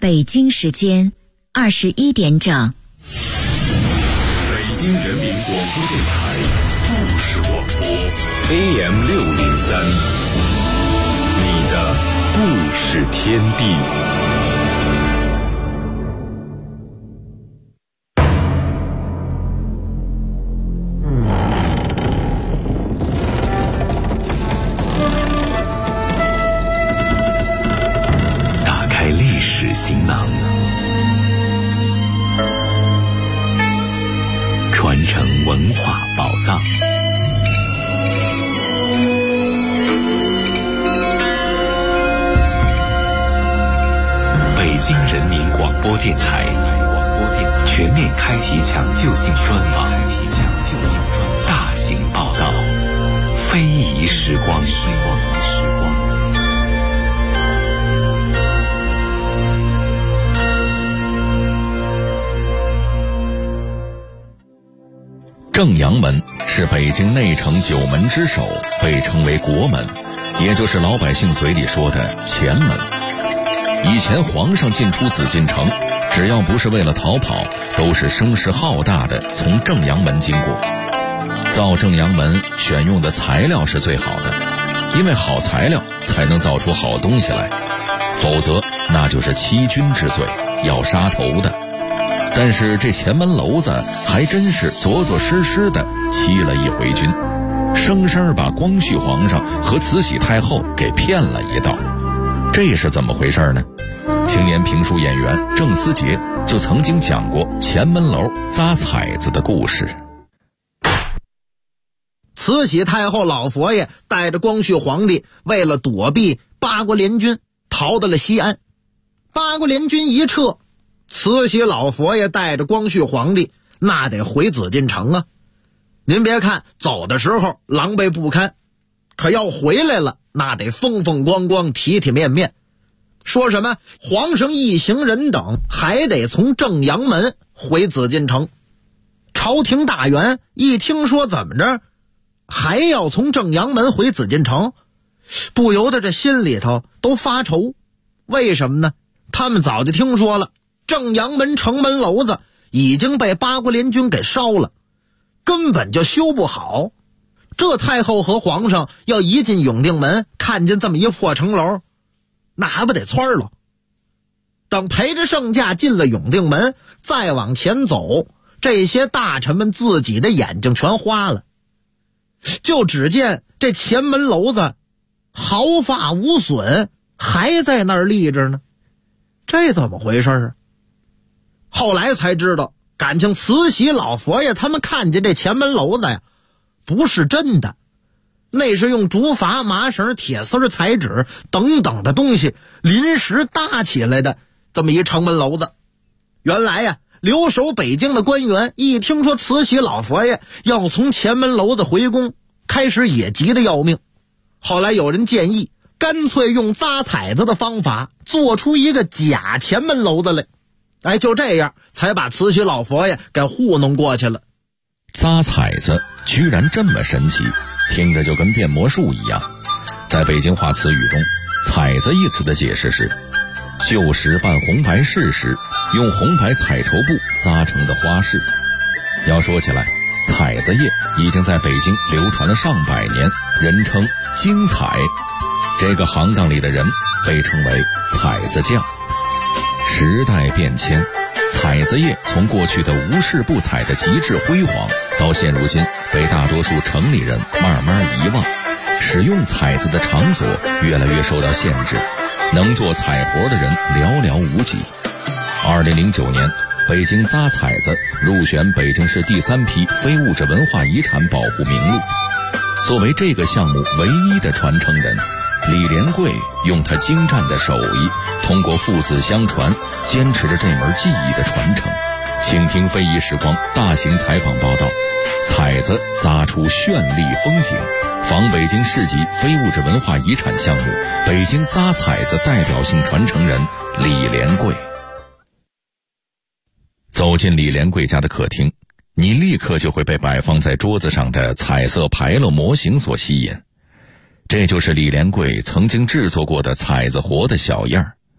北京时间21点整。 北京人民广播电台故事广播 AM603，你的故事天地。打开历史行囊，传承文化宝藏。北京人民广播电台全面开启抢救性专访，大型报道，非遗时光。 正阳门是北京内城9门之首，被称为国门，也就是老百姓嘴里说的前门。以前皇上进出紫禁城，只要不是为了逃跑，都是声势浩大的从正阳门经过。造正阳门选用的材料是最好的，因为好材料才能造出好东西来，否则那就是欺君之罪，要杀头的。但是这前门楼子还真是着实实的欺了一回君，生生把光绪皇上和慈禧太后给骗了一道。这是怎么回事呢？青年评书演员郑思杰就曾经讲过前门楼扎彩子的故事。 慈禧太后老佛爷带着光绪皇帝为了躲避八国联军逃到了西安，八国联军一撤，慈禧老佛爷带着光绪皇帝那得回紫禁城啊。您别看走的时候狼狈不堪，可要回来了那得风风光光体体面面。说什么皇上一行人等还得从正阳门回紫禁城，朝廷大员一听说怎么着还要从正阳门回紫禁城，不由得这心里头都发愁。为什么呢？他们早就听说了正阳门城门楼子已经被八国联军给烧了，根本就修不好。这太后和皇上要一进永定门看见这么一破城楼，那还不得窜了。等陪着圣驾进了永定门，再往前走，这些大臣们自己的眼睛全花了。就只见这前门楼子毫发无损，还在那儿立着呢，这怎么回事啊？后来才知道，感情慈禧老佛爷他们看见这前门楼子呀，不是真的，那是用竹筏、麻绳、铁丝、彩纸等等的东西临时搭起来的这么一城门楼子。原来呀，留守北京的官员一听说慈禧老佛爷要从前门楼子回宫，开始也急得要命。后来有人建议，干脆用扎彩子的方法做出一个假前门楼子来。就这样才把慈禧老佛爷给糊弄过去了。 扎彩子居然这么神奇，听着就跟变魔术一样。在北京话词语中，彩子一词的解释是旧时办红白事时用红白彩绸布扎成的花饰。要说起来，彩子业已经在北京流传了上百年，人称京彩。这个行当里的人被称为彩子匠。时代变迁，彩子业从过去的无事不彩的极致辉煌，到现如今被大多数城里人慢慢遗忘，使用彩子的场所越来越受到限制，能做彩活的人寥寥无几。2009年，北京扎彩子入选北京市第3批非物质文化遗产保护名录。作为这个项目唯一的传承人，李连贵用他精湛的手艺，通过父子相传，坚持着这门技艺的传承。请听非遗时光大型采访报道，彩子扎出绚丽风景，访北京市级非物质文化遗产项目北京扎彩子代表性传承人李连贵。走进李连贵家的客厅，你立刻就会被摆放在桌子上的彩色牌楼模型所吸引。这就是李连贵曾经制作过的彩子活的小样。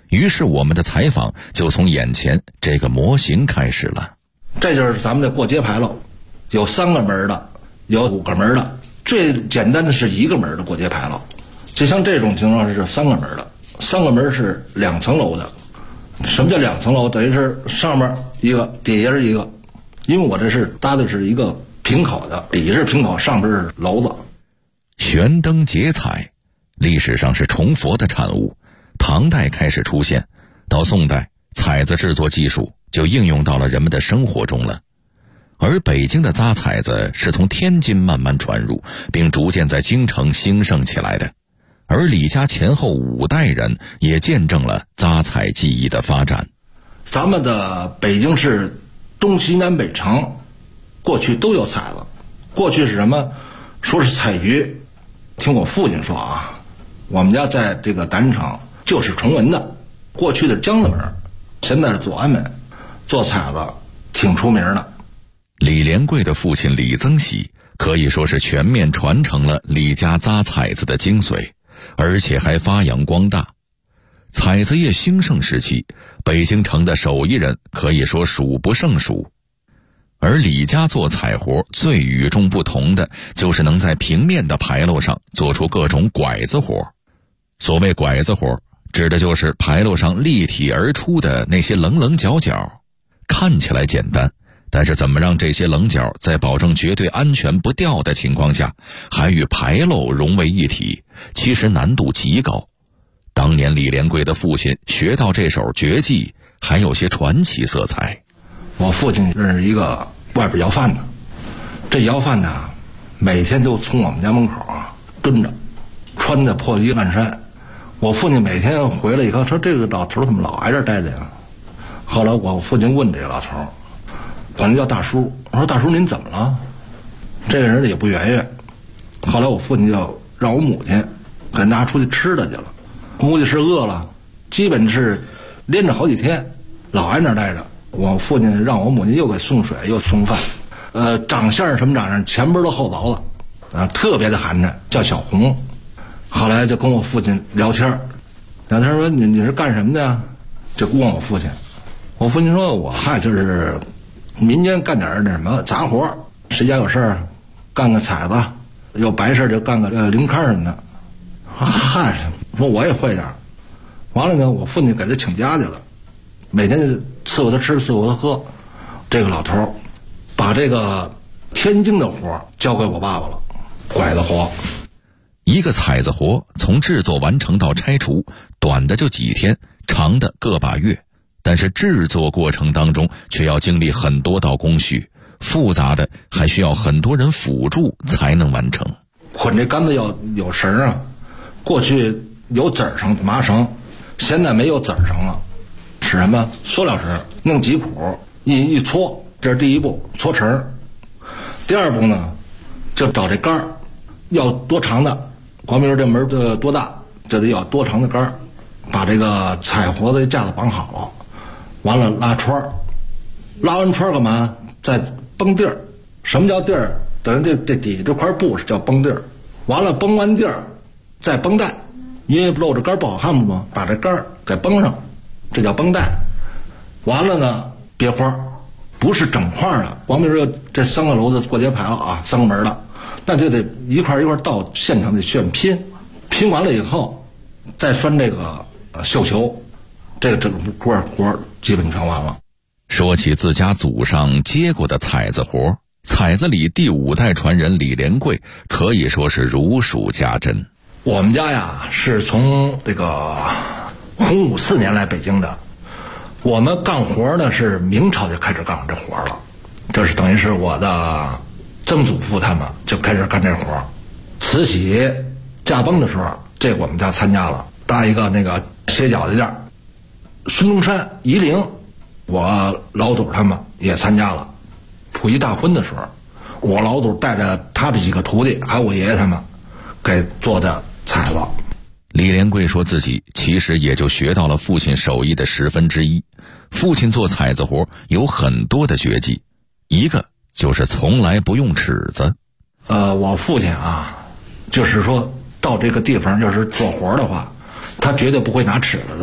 于是我们的采访就从眼前这个模型开始了。 这就是咱们这过街牌楼，有3个门的，有5个门的，最简单的是1个门的过街牌楼。就像这种情况是3个门的，3个门是2层楼的。什么叫2层楼？等于是上面一个，底下是一个。因为我这是搭的是一个平口的，底下是平口，上边是楼子。 悬灯结彩，历史上是崇佛的产物，唐代开始出现，到宋代，彩子制作技术就应用到了人们的生活中了。而北京的扎彩子是从天津慢慢传入，并逐渐在京城兴盛起来的。而李家前后5代人也见证了扎彩技艺的发展。 咱们的北京市东西南北城过去都有彩子，过去是什么？说是彩局。听我父亲说啊，我们家在这个南城就是崇文的，过去的江子门，现在是左安门，做彩子挺出名的。 李连贵的父亲李增喜可以说是全面传承了李家扎彩子的精髓，而且还发扬光大。彩子业兴盛时期，北京城的手艺人可以说数不胜数。而李家做彩活最与众不同的，就是能在平面的牌楼上做出各种拐子活。所谓拐子活，指的就是牌楼上立体而出的那些棱棱角角。看起来简单，但是怎么让这些棱角在保证绝对安全不掉的情况下，还与牌楼融为一体，其实难度极高。当年李连贵的父亲学到这手绝技，还有些传奇色彩。 我父亲认识一个外边要饭的，这要饭的每天都从我们家门口蹲着，穿的破衣烂衫。我父亲每天回来以后说，这个老头怎么老挨这待着呀？后来我父亲问这个老头，管他叫大叔，我说大叔您怎么了？这个人也不圆圆。后来我父亲就让我母亲跟大家出去吃的去了，估计是饿了，基本是连着好几天老挨那待着。我父亲让我母亲又给送水又送饭，长相什么长相，前边都后凿的，特别的寒碜，叫小红。后来就跟我父亲聊天说你是干什么的呀？就问我父亲，我父亲说我就是民间干点那什么杂活，谁家有事儿干个彩子，有白事就干个零刊什么的。说我也会点。完了呢，我父亲给他请假去了，每天就伺候他吃伺候他喝。这个老头把这个天津的活交给我爸爸了，拐子活。 一个彩子活从制作完成到拆除，短的就几天，长的个把月，但是制作过程当中却要经历很多道工序，复杂的还需要很多人辅助才能完成。 捆这杆子要有绳啊，过去有籽绳麻绳，现在没有籽绳了，是什么？塑料绳，弄几苦一搓，这是第一步，搓绳。第二步呢，就找这杆儿，要多长的，光明这门多大，就得要多长的杆儿，把这个彩活的架子绑好了，完了拉串儿，拉完串儿干嘛？再绷地儿。什么叫地儿？等于这底下这块布是叫绷地儿，完了绷完地儿再绷带，因为露着杆儿不好看吗？把这杆儿给绷上，这叫绷带。完了呢，别花，不是整块的。光明说这3个楼子过街牌了啊，3个门的，那就得一块一块到现场得炫拼，拼完了以后再拴这个绣球，这个整个活基本全完了。 说起自家祖上接过的彩子活，彩子里第5代传人李连贵可以说是如数家珍。 我们家呀是从这个洪武4年来北京的，我们干活呢是明朝就开始干这活了，这是等于是我的曾祖父他们就开始干这活。慈禧驾崩的时候，这我们家参加了，搭一个那个歇脚的地儿。孙中山夷陵，我老祖他们也参加了。溥仪大婚的时候，我老祖带着他的几个徒弟还有我爷爷他们给做的彩子。 李连贵说自己其实也就学到了父亲手艺的1/10。父亲做彩子活有很多的绝技，一个就是从来不用尺子。 我父亲啊，就是说到这个地方要是做活的话，他绝对不会拿尺子的。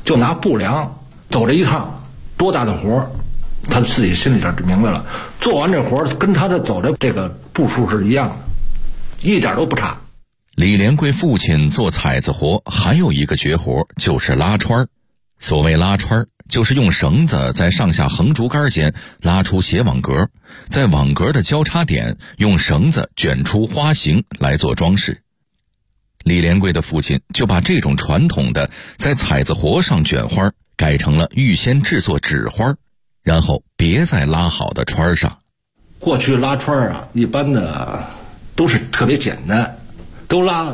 就拿步量走这一趟，多大的活他自己心里边就明白了。做完这活跟他的走的这个步数是一样的，一点都不差。 李连贵父亲做采子活还有一个绝活，就是拉穿。所谓拉穿，就是用绳子在上下横竹竿间拉出斜网格，在网格的交叉点用绳子卷出花形来做装饰。李连贵的父亲就把这种传统的在采子活上卷花改成了预先制作纸花，然后别在拉好的穿上。 过去拉穿啊，一般的都是特别简单，都拉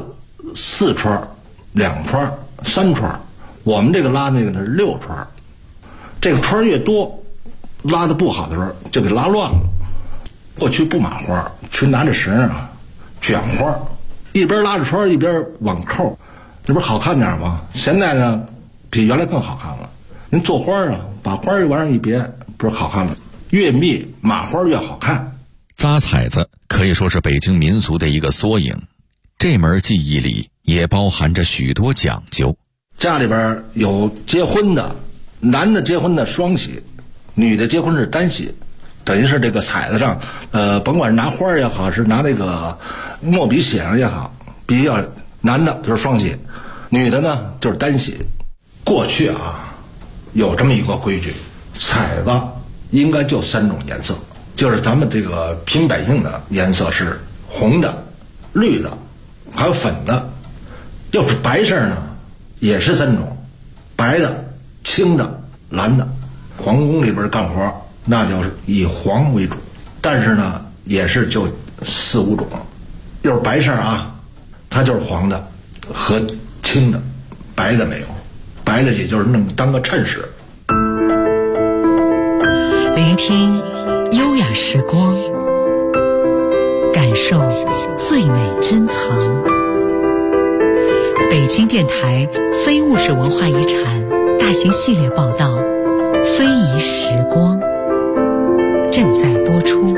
4串、2串、3串。我们这个拉那个是6串，这个串越多，拉的不好的时候就给拉乱了。过去不码花，去拿着绳啊卷花，一边拉着串一边网扣，这不是好看点吗？现在呢比原来更好看了。您做花啊，把花往上一别，不是好看了？越密码花越好看。 扎彩子可以说是北京民俗的一个缩影，这门技艺里也包含着许多讲究。 家里边有结婚的，男的结婚的双喜，女的结婚是单喜，等于是这个彩子上，甭管是拿花也好，是拿那个墨笔写上也好，必须要男的就是双喜，女的呢就是单喜。过去啊，有这么一个规矩，彩子应该就3种颜色，就是咱们这个平百姓的颜色是红的、绿的，还有粉的。要是白色呢？也是3种，白的、青的、蓝的。皇宫里边干活那就是以黄为主，但是呢也是就4、5种。要是白色啊，它就是黄的和青的，白的没有，白的也就是弄当个衬饰。 聆听优雅时光，感受最美珍藏。北京电台非物质文化遗产大型系列报道《非遗时光》正在播出。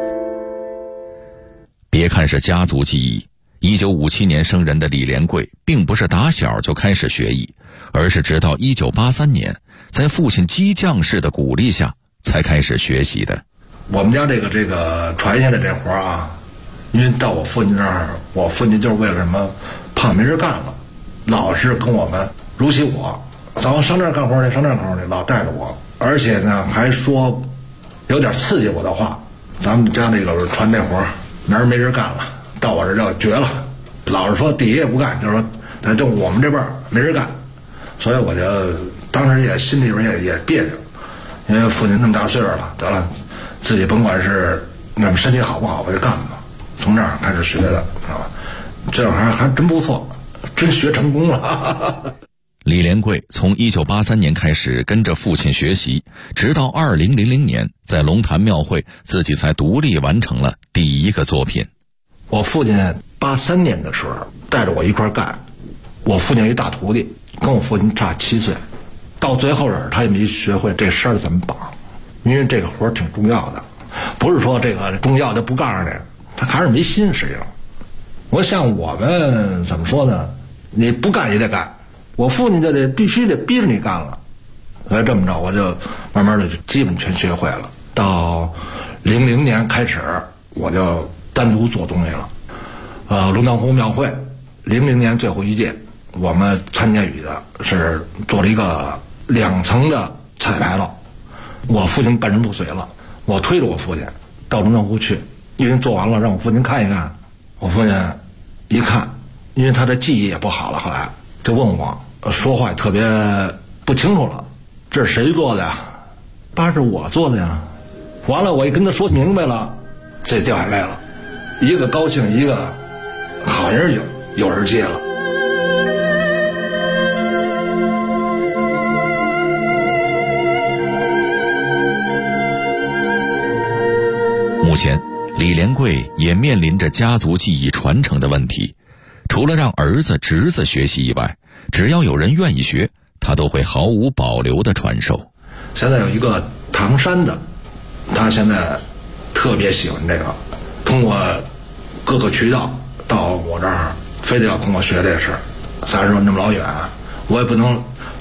别看是家族技艺，1957年生人的李连贵并不是打小就开始学艺，而是直到1983年在父亲激将式的鼓励下才开始学习的。 我们家这个传下来这活啊，因为到我父亲这儿，我父亲就是为了什么，怕没人干了，老是跟我们如其我，咱们上这儿干活去，上这儿干活去，老带着我，而且呢还说有点刺激我的话，咱们家这个传这活明儿没人干了，到我这儿就绝了，老是说底下也不干，就是说就我们这边没人干，所以我就当时也心里边也别扭，因为父亲那么大岁数了，得了，自己甭管是那么身体好不好，我就干吧，从这儿开始学的，知道吧？这还真不错，真学成功了。 李连贵从1983年开始跟着父亲学习，直到2000年在龙潭庙会自己才独立完成了第一个作品。 我父亲83年的时候带着我一块干，我父亲有一大徒弟，跟我父亲差7岁，到最后他也没学会这绳怎么绑，因为这个活挺重要的，不是说这个重要的不告诉你，他还是没心实际上。我像我们怎么说呢，你不干也得干，我父亲就必须得逼着你干了，所以这么着我就慢慢的就基本全学会了。到00年开始我就单独做东西了。龙潭湖庙会00年最后一届，我们参加语的是做了一个2层的彩牌楼，我父亲半身不遂了，我推着我父亲到龙潭湖去，因为做完了让我父亲看一看，我父亲一看，因为他的记忆也不好了，后来就问我，说话也特别不清楚了，这是谁做的呀？爸，是我做的呀。完了我一跟他说明白了，这掉下来了，一个高兴，一个好人有人接了。 目前李连贵也面临着家族技艺传承的问题，除了让儿子侄子学习以外，只要有人愿意学，他都会毫无保留地传授。 现在有一个唐山的，他现在特别喜欢这个，通过各个渠道到我这儿，非得要跟我学这事。咱说那么老远，我也不能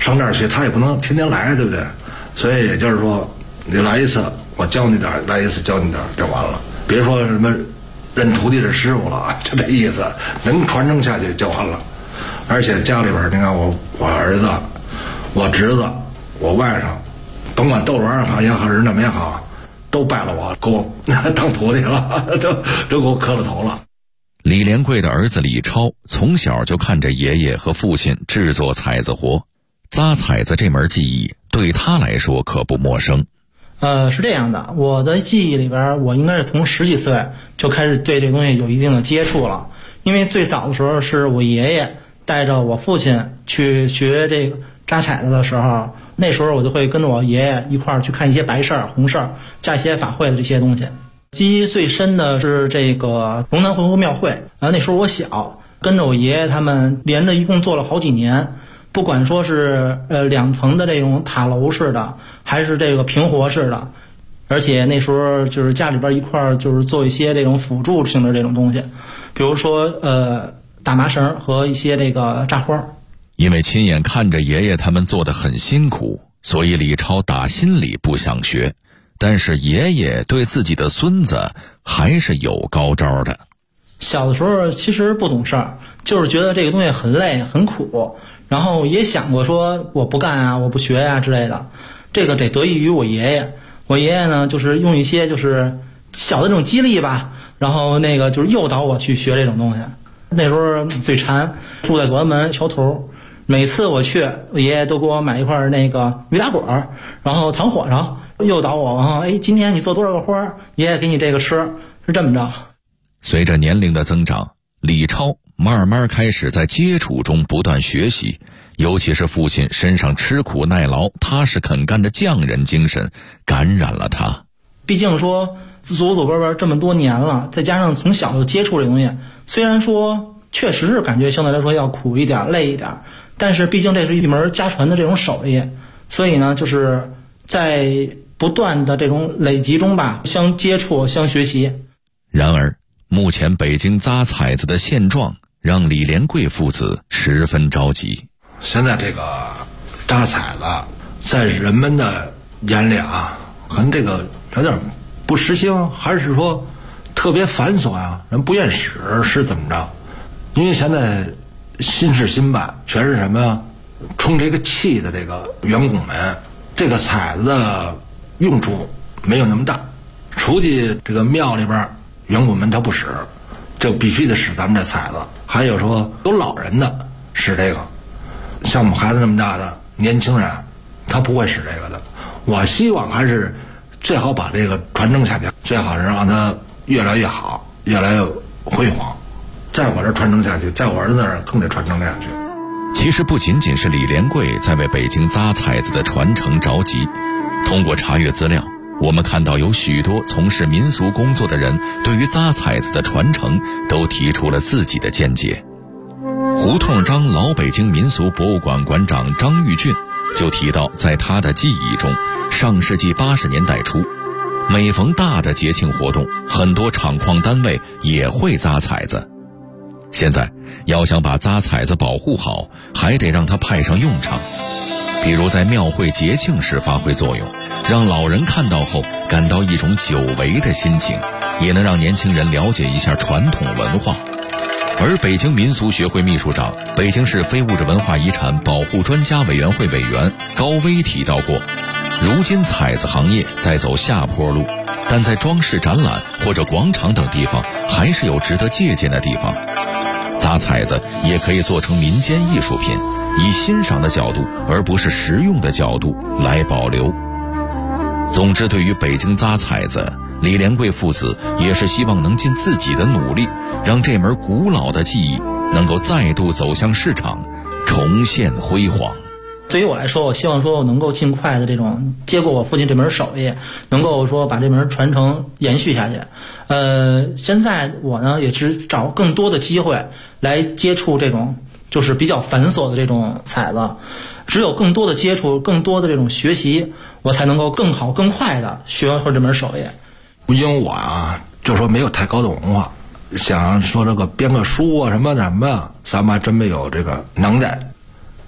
上这儿去，他也不能天天来，对不对？所以也就是说，你来一次我教你点，来一次教你点就完了，别说什么认徒弟的师傅了，就这意思，能传承下去就完了。而且家里边，你看我儿子、我侄子、我外甥，甭管逗玩也好也好，人怎么也好，都拜了我，给我当徒弟了，都给我磕了头了。 李连贵的儿子李超从小就看着爷爷和父亲制作彩子活，扎彩子这门技艺对他来说可不陌生。 是这样的，我的记忆里边，我应该是从10几岁就开始对这东西有一定的接触了。因为最早的时候是我爷爷带着我父亲去学这个扎彩子的时候，那时候我就会跟着我爷爷一块儿去看一些白事儿、红事儿，加一些法会的这些东西。记忆最深的是这个龙潭回湖庙会，那时候我小，跟着我爷爷他们连着一共做了好几年，不管说是2层的这种塔楼式的，还是这个平活式的，而且那时候就是家里边一块儿就是做一些这种辅助性的这种东西，比如说打麻绳和一些这个扎花。 因为亲眼看着爷爷他们做得很辛苦，所以李超打心里不想学。但是爷爷对自己的孙子还是有高招的。 小的时候其实不懂事儿，就是觉得这个东西很累很苦，然后也想过说我不干啊，我不学啊之类的。这个得得益于我爷爷，我爷爷呢就是用一些就是小的这种激励吧，然后那个就是诱导我去学这种东西。那时候嘴馋，住在左安门桥头，每次我去，我爷爷都给我买一块那个鱼打滚，然后糖火烧，诱导我，然后今天你做多少个花，爷爷给你这个吃，是这么着。 随着年龄的增长，李超慢慢开始在接触中不断学习，尤其是父亲身上吃苦耐劳、踏实肯干的匠人精神感染了他。 毕竟说祖祖辈辈这么多年了，再加上从小就接触这东西，虽然说确实是感觉相对来说要苦一点、累一点，但是毕竟这是一门家传的这种手艺，所以呢，就是在不断的这种累积中吧，相接触、相学习。 然而，目前北京扎彩子的现状让李连贵父子十分着急。 现在这个扎彩子在人们的眼里啊，可能这个有点不时兴，还是说特别繁琐啊，人不愿使是怎么着？因为现在新事新办，全是什么呀？充这个气的这个员工们，这个彩子的用处没有那么大。出去这个庙里边，员工们他不使，这必须得使咱们这彩子。还有说有老人的使这个，像我们孩子那么大的年轻人，他不会使这个的。我希望还是最好把这个传承下去，最好是让它越来越好，越来越辉煌。在我这传承下去，在我儿子那儿更得传承下去。 其实不仅仅是李连贵在为北京扎彩子的传承着急，通过查阅资料，我们看到有许多从事民俗工作的人对于扎彩子的传承都提出了自己的见解。胡同张老北京民俗博物馆馆长张玉俊就提到，在他的记忆中，上世纪80年代初，每逢大的节庆活动，很多厂矿单位也会扎彩子。现在要想把扎彩子保护好，还得让它派上用场，比如在庙会节庆时发挥作用，让老人看到后感到一种久违的心情，也能让年轻人了解一下传统文化。而北京民俗学会秘书长、北京市非物质文化遗产保护专家委员会委员高威提到过，如今彩子行业在走下坡路，但在装饰展览或者广场等地方还是有值得借鉴的地方。扎彩子也可以做成民间艺术品，以欣赏的角度而不是实用的角度来保留。总之，对于北京扎彩子，李连贵父子也是希望能尽自己的努力，让这门古老的技艺能够再度走向市场，重现辉煌。 对于我来说，我希望说我能够尽快的这种接过我父亲这门手艺，能够说把这门传承延续下去。现在我呢也是找更多的机会来接触这种就是比较繁琐的这种彩子，只有更多的接触，更多的这种学习，我才能够更好更快的学会这门手艺。 因为我啊就说没有太高的文化，想说这个编个书啊什么什么，咱们还真没有这个能耐。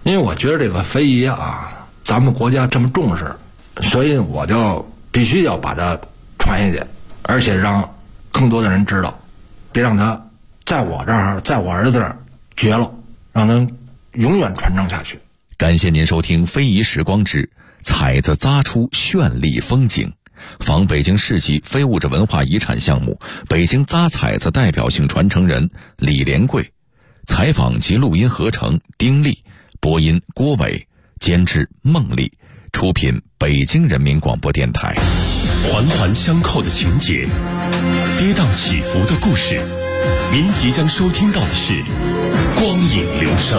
因为我觉得这个非遗啊，咱们国家这么重视，所以我就必须要把它传下去，而且让更多的人知道，别让它在我这儿，在我儿子这儿绝了，让它永远传承下去。 感谢您收听《非遗时光之彩子扎出绚丽风景》，访北京市级非物质文化遗产项目北京扎彩子代表性传承人李连贵，采访及录音合成丁力，播音郭伟，监制孟丽，出品北京人民广播电台。 环环相扣的情节，跌宕起伏的故事，您即将收听到的是光影流声。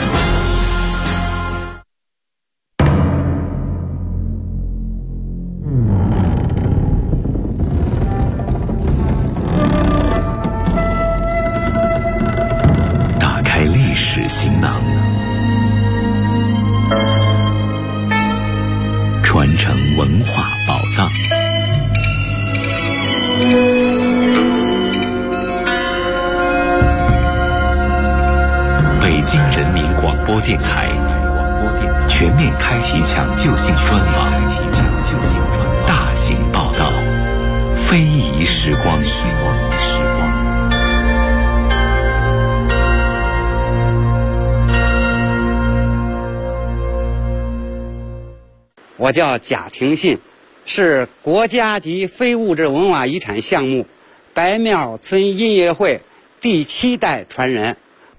打开历史行囊，传承文化宝藏。北京人民广播电台全面开启抢救性专访，大型报道，非遗时光。 我叫贾廷信，是国家级非物质文化遗产项目白庙村音乐会第7代传人。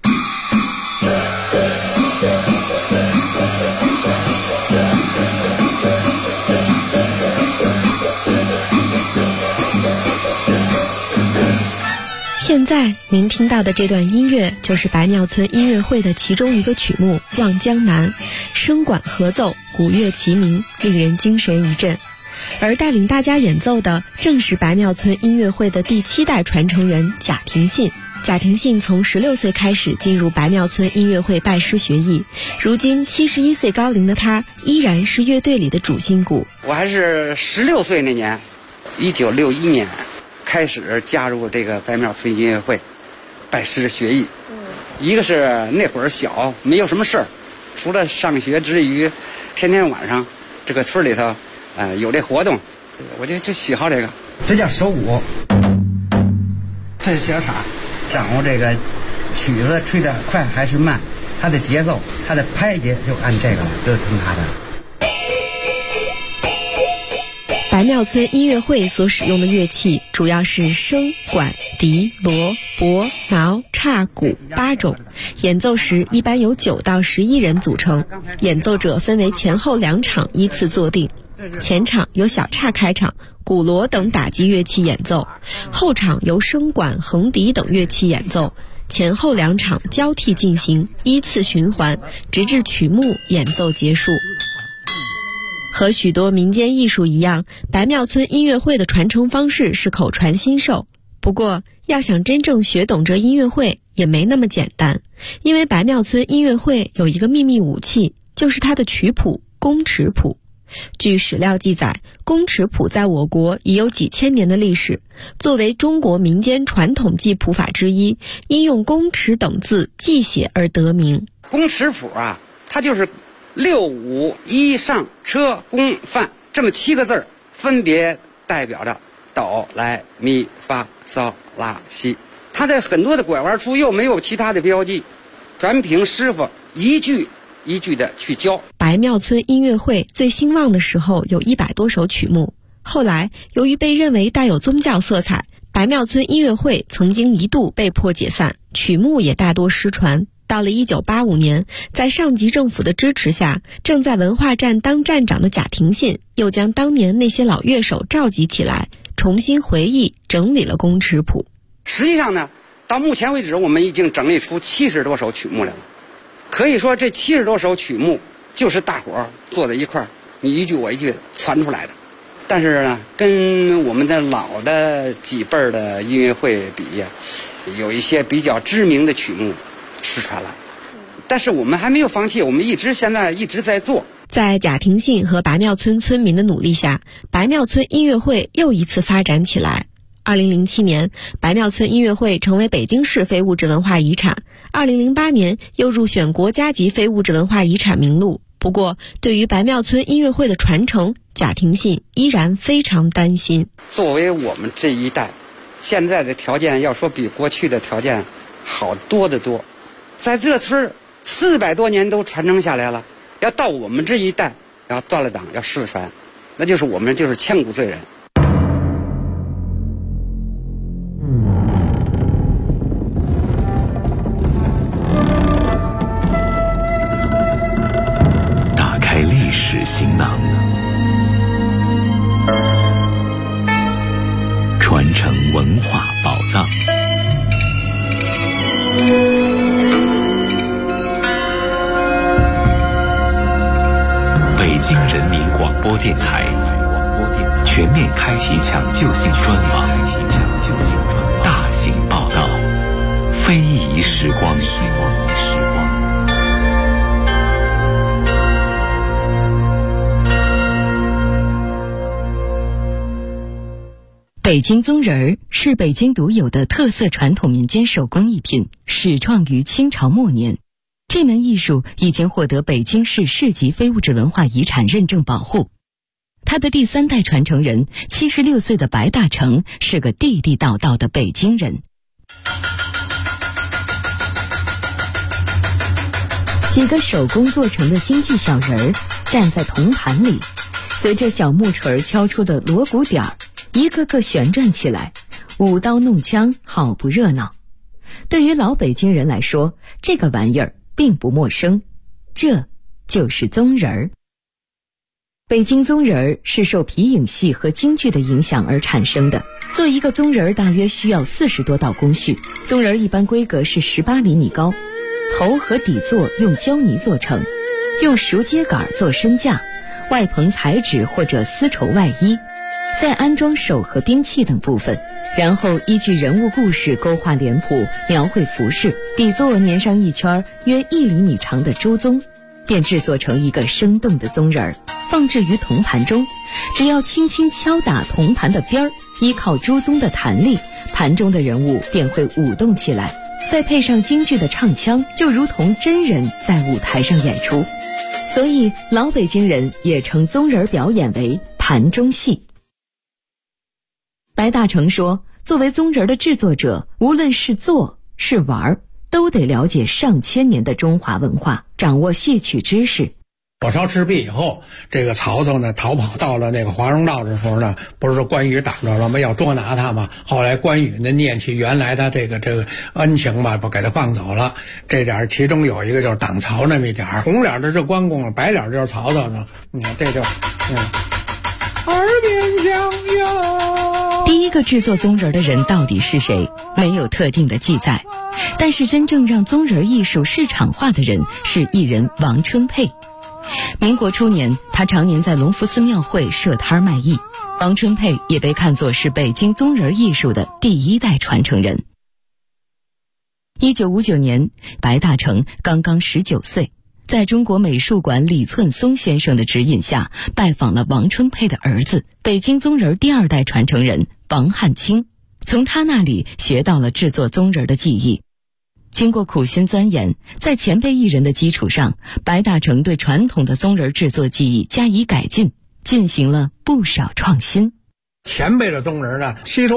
现在您听到的这段音乐就是白庙村音乐会的其中一个曲目《望江南》，声管合奏，鼓乐齐鸣，令人精神一振。而带领大家演奏的正是白庙村音乐会的第7代传承人贾廷信。贾廷信从16岁开始进入白庙村音乐会拜师学艺，如今71岁高龄的他依然是乐队里的主心骨。 我还是16岁那年，1961年开始加入这个白庙村音乐会拜师学艺。一个是那会儿小，没有什么事儿，除了上学之余，天天晚上这个村里头有这活动，我就喜好这个。这叫手鼓，这是小叉，掌握这个曲子吹得快还是慢，它的节奏，它的拍节就按这个了，都听它的。 白庙村音乐会所使用的乐器主要是笙、管、笛、锣、钹、挠、叉、鼓8种，演奏时一般由9到11人组成，演奏者分为前后2场依次坐定。前场由小叉开场，鼓锣等打击乐器演奏，后场由笙管、横笛等乐器演奏，前后2场交替进行，依次循环，直至曲目演奏结束。和许多民间艺术一样，白庙村音乐会的传承方式是口传心授。不过，要想真正学懂这音乐会也没那么简单，因为白庙村音乐会有一个秘密武器，就是它的曲谱宫尺谱。据史料记载，宫尺谱在我国已有几千年的历史，作为中国民间传统记谱法之一，因用宫尺等字记写而得名。 宫尺谱啊，它就是6、5、1上车宫范这么7个字，分别代表着哆来咪发嗦拉西。它的很多的拐弯处又没有其他的标记，全凭师傅一句一句的去教。 白庙村音乐会最兴旺的时候有100多首曲目，后来由于被认为带有宗教色彩，白庙村音乐会曾经一度被迫解散，曲目也大多失传。到了1985年，在上级政府的支持下，正在文化站当站长的贾廷信又将当年那些老乐手召集起来，重新回忆整理了宫尺谱。 实际上呢，到目前为止我们已经整理出70多首曲目来了。可以说这70多首曲目就是大伙儿坐在一块儿，你一句我一句传出来的。但是呢，跟我们的老的几辈儿的音乐会比呀，有一些比较知名的曲目失传了，但是我们还没有放弃，我们现在一直在做。 在贾廷信和白庙村村民的努力下，白庙村音乐会又一次发展起来。 2007年，白庙村音乐会成为北京市非物质文化遗产。2008年又入选国家级非物质文化遗产名录。不过，对于白庙村音乐会的传承，贾廷信依然非常担心。 作为我们这一代，现在的条件要说比过去的条件好多得多，在这村400多年都传承下来了，要到我们这一代要断了档，要失传，那就是我们就是千古罪人。 打开历史行囊，传承文化宝藏。北京人民广播电台全面开启抢救性专访，大型报道，非遗时光。 北京宗人儿是北京独有的特色传统民间手工艺品，始创于清朝末年。这门艺术已经获得北京市市级非物质文化遗产认证保护。他的第3代传承人76岁的白大成是个地地道道的北京人。几个手工做成的京剧小人儿站在铜盘里，随着小木锤敲出的锣鼓点儿，一个个旋转起来，舞刀弄枪，好不热闹。对于老北京人来说，这个玩意儿并不陌生，这就是宗人儿。北京宗人儿是受皮影戏和京剧的影响而产生的。做一个宗人儿大约需要40多道工序，宗人儿一般规格是18厘米高，头和底座用胶泥做成，用熟秸秆做身架，外棚彩纸或者丝绸外衣，再安装手和兵器等部分，然后依据人物故事勾画脸谱，描绘服饰，底座粘上一圈约1厘米长的猪鬃，便制作成一个生动的宗人儿，放置于铜盘中。只要轻轻敲打铜盘的边儿，依靠猪鬃的弹力，盘中的人物便会舞动起来，再配上京剧的唱腔，就如同真人在舞台上演出。所以老北京人也称宗人表演为盘中戏。白大成说，作为宗人的制作者，无论是做是玩，都得了解上千年的中华文化，掌握戏曲知识。 火烧赤壁以后，这个曹操呢逃跑到了那个华容道的时候呢，不是说关羽挡着了吗？要捉拿他嘛。后来关羽呢念起原来的这个恩情嘛，不给他放走了。这点其中有一个就是挡曹那么一点，红脸的是关公，白脸就是曹操呢。你看这就耳边响哟。 第一个制作宗人的人到底是谁？没有特定的记载。但是真正让宗人艺术市场化的人是艺人王春佩。民国初年，他常年在隆福寺庙会设摊卖艺。王春佩也被看作是北京宗人艺术的第1代传承人。1959年，白大成刚刚19岁，在中国美术馆李寸松先生的指引下，拜访了王春佩的儿子，北京宗人第2代传承人王汉卿，从他那里学到了制作宗人的技艺。经过苦心钻研，在前辈艺人的基础上，白大成对传统的宗人制作技艺加以改进，进行了不少创新。 前辈的宗人呢，吸收